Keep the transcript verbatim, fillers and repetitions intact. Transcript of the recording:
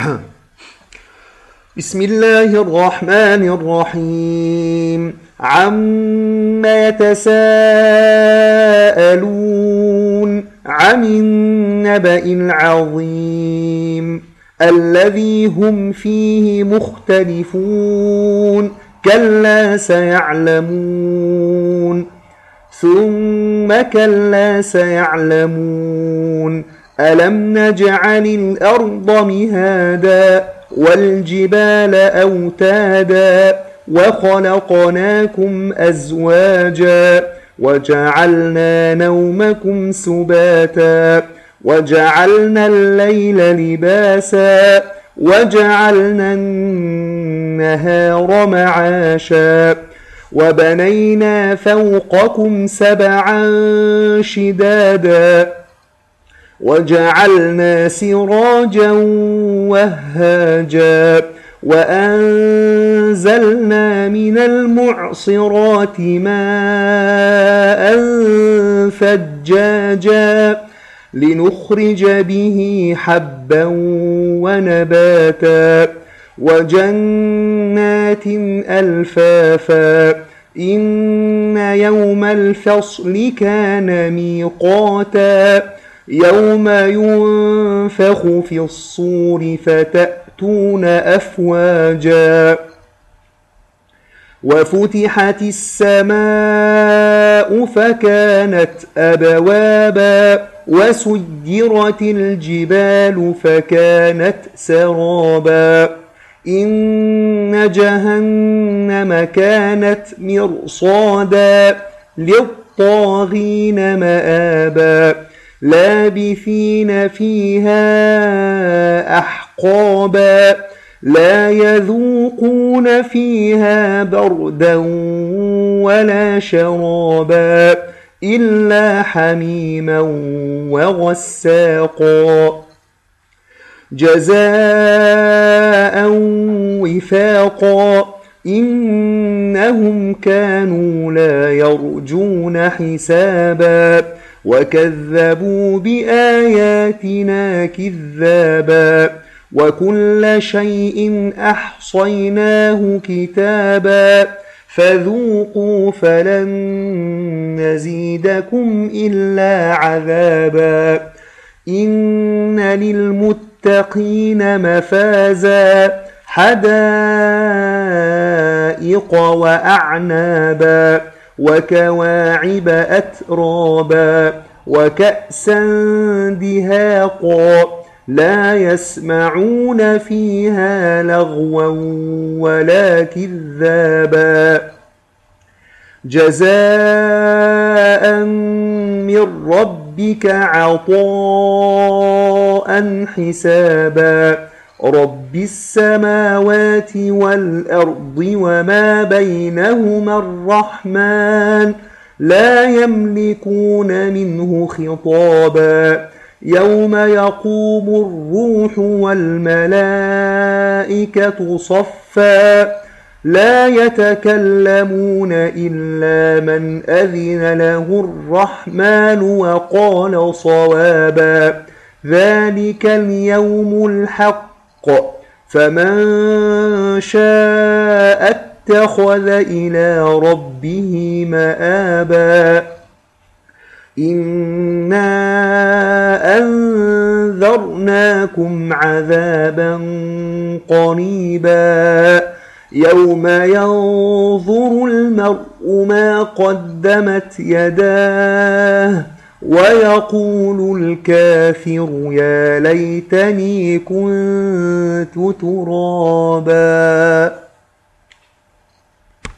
بسم الله الرحمن الرحيم. عما يتساءلون عن النبأ العظيم الذي هم فيه مختلفون كلا سيعلمون ثم كلا سيعلمون ألم نجعل الأرض مهادا والجبال أوتادا وخلقناكم أزواجا وجعلنا نومكم سباتا وجعلنا الليل لباسا وجعلنا النهار معاشا وبنينا فوقكم سبعا شدادا وجعلنا سراجا وهاجا وأنزلنا من المعصرات ماء ثجاجا لنخرج به حبا ونباتا وجنات ألفافا إن يوم الفصل كان ميقاتا يوم ينفخ في الصور فتأتون أفواجا وفتحت السماء فكانت أبوابا وسيرت الجبال فكانت سرابا إن جهنم كانت مرصادا للطاغين مآبا لابثين فيها أحقابا لا يذوقون فيها بردا ولا شرابا إلا حميما وغساقا جزاء وفاقا إنهم كانوا لا يرجون حسابا وكذبوا بآياتنا كذابا وكل شيء أحصيناه كتابا فذوقوا فلن نزيدكم إلا عذابا إن للمتقين مفازا حدائق وأعنابا وكواعب أترابا وكأسا دهاقا لا يسمعون فيها لغوا ولا كذابا جزاء من ربك عطاء حسابا رب السماوات والأرض وما بينهما الرحمن لا يملكون منه خطابا يوم يقوم الروح والملائكة صفا لا يتكلمون إلا من أذن له الرحمن وقال صوابا ذلك اليوم الحق فمن شاء اتخذ إلى ربه مآبا إنا أنذرناكم عذابا قريبا يوم ينظر المرء ما قدمت يداه ويقول الكافر يا ليتني كنت ترابا.